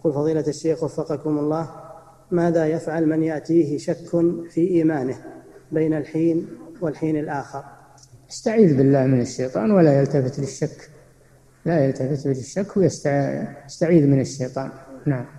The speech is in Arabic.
يقول فضيلة الشيخ وفقكم الله: ماذا يفعل من يأتيه شك في إيمانه بين الحين والحين الآخر؟ يستعيذ بالله من الشيطان ولا يلتفت للشك، لا يلتفت للشك ويستعيذ من الشيطان. نعم.